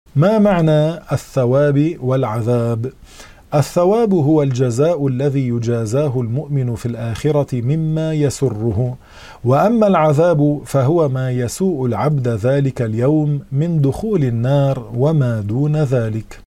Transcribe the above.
ما معنى الثواب والعذاب؟ الثواب هو الجزاء الذي يجازاه المؤمن في الآخرة مما يسره، وأما العذاب فهو ما يسوء العبد ذلك اليوم من دخول النار وما دون ذلك.